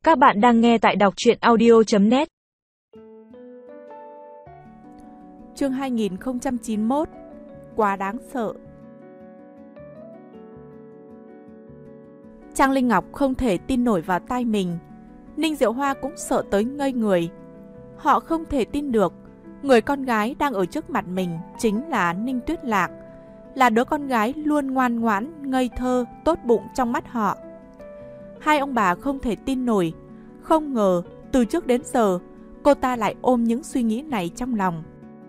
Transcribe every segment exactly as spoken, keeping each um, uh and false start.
Các bạn đang nghe tại đọc truyện audio chấm net. Chương hai nghìn không trăm chín mươi mốt. Quá đáng sợ. Trang Linh Ngọc không thể tin nổi vào tai mình. Ninh Diệu Hoa cũng sợ tới ngây người. Họ không thể tin được người con gái đang ở trước mặt mình chính là Ninh Tuyết Lạc, là đứa con gái luôn ngoan ngoãn, ngây thơ, tốt bụng trong mắt họ. Hai ông bà không thể tin nổi, không ngờ từ trước đến giờ cô ta lại ôm những suy nghĩ này trong lòng.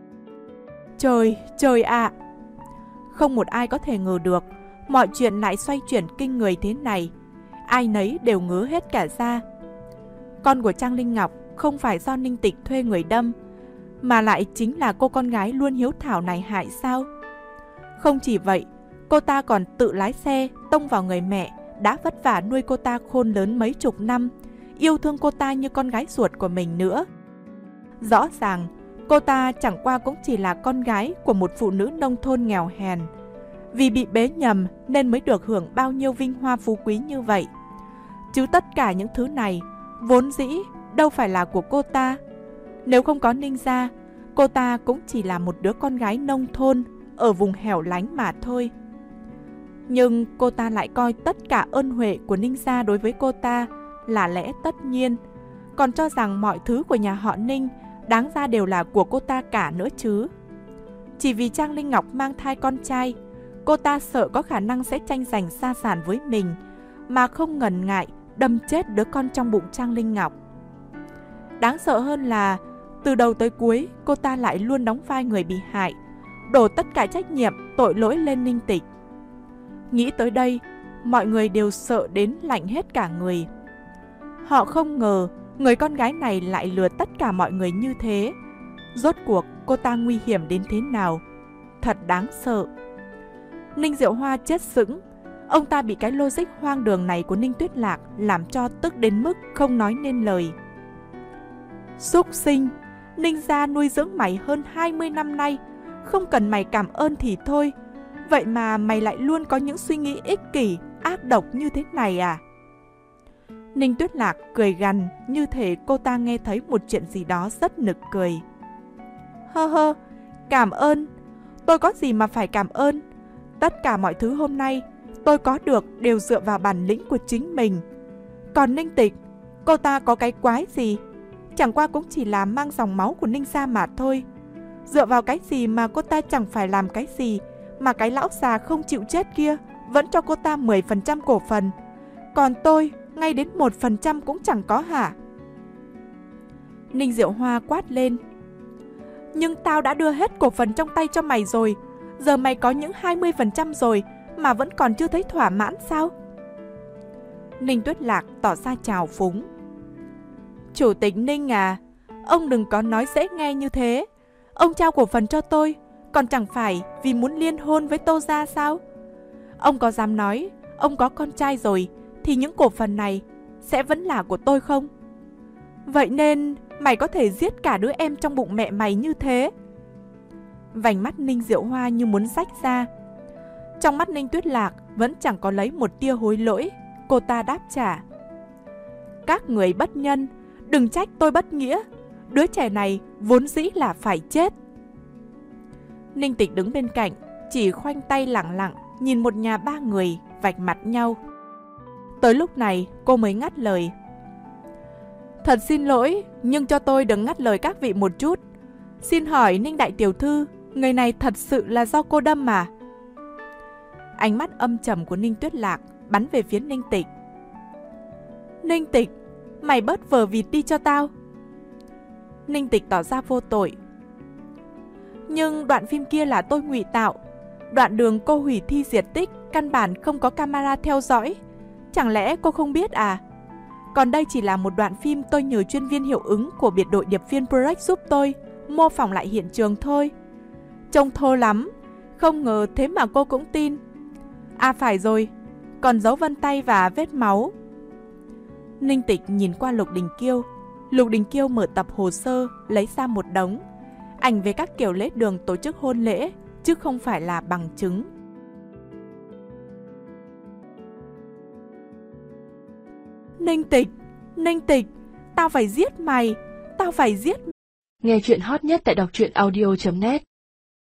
Trời, trời ạ! À. Không một ai có thể ngờ được mọi chuyện lại xoay chuyển kinh người thế này. Ai nấy đều ngứa hết cả da. Con của Trang Linh Ngọc không phải do Ninh Tịch thuê người đâm, mà lại chính là cô con gái luôn hiếu thảo này hại sao? Không chỉ vậy, cô ta còn tự lái xe tông vào người mẹ đã vất vả nuôi cô ta khôn lớn mấy chục năm, yêu thương cô ta như con gái ruột của mình nữa. Rõ ràng, cô ta chẳng qua cũng chỉ là con gái của một phụ nữ nông thôn nghèo hèn. Vì bị bế nhầm nên mới được hưởng bao nhiêu vinh hoa phú quý như vậy. Chứ tất cả những thứ này vốn dĩ đâu phải là của cô ta. Nếu không có Ninh gia, cô ta cũng chỉ là một đứa con gái nông thôn ở vùng hẻo lánh mà thôi. Nhưng cô ta lại coi tất cả ơn huệ của Ninh gia đối với cô ta là lẽ tất nhiên, còn cho rằng mọi thứ của nhà họ Ninh đáng ra đều là của cô ta cả nữa chứ. Chỉ vì Trang Linh Ngọc mang thai con trai, cô ta sợ có khả năng sẽ tranh giành gia sản với mình, mà không ngần ngại đâm chết đứa con trong bụng Trang Linh Ngọc. Đáng sợ hơn là từ đầu tới cuối cô ta lại luôn đóng vai người bị hại, đổ tất cả trách nhiệm tội lỗi lên Ninh Tịch. Nghĩ tới đây, mọi người đều sợ đến lạnh hết cả người. Họ không ngờ người con gái này lại lừa tất cả mọi người như thế. Rốt cuộc cô ta nguy hiểm đến thế nào? Thật đáng sợ. Ninh Diệu Hoa chết sững. Ông ta bị cái logic hoang đường này của Ninh Tuyết Lạc làm cho tức đến mức không nói nên lời. Súc sinh, Ninh gia nuôi dưỡng mày hơn hai mươi năm nay, không cần mày cảm ơn thì thôi, vậy mà mày lại luôn có những suy nghĩ ích kỷ, ác độc như thế này à? Ninh Tuyết Lạc cười gằn như thể cô ta nghe thấy một chuyện gì đó rất nực cười. Hơ hơ, cảm ơn? Tôi có gì mà phải cảm ơn? Tất cả mọi thứ hôm nay tôi có được đều dựa vào bản lĩnh của chính mình. Còn Ninh Tịch, cô ta có cái quái gì? Chẳng qua cũng chỉ là mang dòng máu của Ninh gia mà thôi. Dựa vào cái gì mà cô ta chẳng phải làm cái gì, mà cái lão già không chịu chết kia vẫn cho cô ta mười phần trăm cổ phần. Còn tôi, ngay đến một phần trăm cũng chẳng có hả? Ninh Diệu Hoa quát lên. Nhưng tao đã đưa hết cổ phần trong tay cho mày rồi. Giờ mày có những hai mươi phần trăm rồi mà vẫn còn chưa thấy thỏa mãn sao? Ninh Tuyết Lạc tỏ ra trào phúng. Chủ tịch Ninh à, ông đừng có nói dễ nghe như thế. Ông trao cổ phần cho tôi, còn chẳng phải vì muốn liên hôn với Tô gia sao? Ông có dám nói ông có con trai rồi thì những cổ phần này sẽ vẫn là của tôi không? Vậy nên mày có thể giết cả đứa em trong bụng mẹ mày như thế? Vành mắt Ninh Diệu Hoa như muốn rách ra. Trong mắt Ninh Tuyết Lạc vẫn chẳng có lấy một tia hối lỗi. Cô ta đáp trả. Các người bất nhân, đừng trách tôi bất nghĩa. Đứa trẻ này vốn dĩ là phải chết. Ninh Tịch đứng bên cạnh, chỉ khoanh tay lẳng lặng nhìn một nhà ba người vạch mặt nhau. Tới lúc này cô mới ngắt lời. Thật xin lỗi, nhưng cho tôi đừng ngắt lời các vị một chút. Xin hỏi Ninh đại tiểu thư, người này thật sự là do cô đâm mà? Ánh mắt âm trầm của Ninh Tuyết Lạc bắn về phía Ninh Tịch. Ninh Tịch, mày bớt vờ vịt đi cho tao. Ninh Tịch tỏ ra vô tội. Nhưng đoạn phim kia là tôi ngụy tạo. Đoạn đường cô hủy thi diệt tích căn bản không có camera theo dõi. Chẳng lẽ cô không biết à? Còn đây chỉ là một đoạn phim tôi nhờ chuyên viên hiệu ứng của biệt đội điệp viên Project giúp tôi mô phỏng lại hiện trường thôi. Trông thô lắm, không ngờ thế mà cô cũng tin. À phải rồi, còn dấu vân tay và vết máu. Ninh Tịch nhìn qua Lục Đình Kiêu. Lục Đình Kiêu mở tập hồ sơ, lấy ra một đống ảnh về các kiểu lễ đường tổ chức hôn lễ, chứ không phải là bằng chứng. Ninh Tịch, Ninh Tịch, tao phải giết mày, tao phải giết. Nghe chuyện hot nhất tại đọc truyện audio chấm net.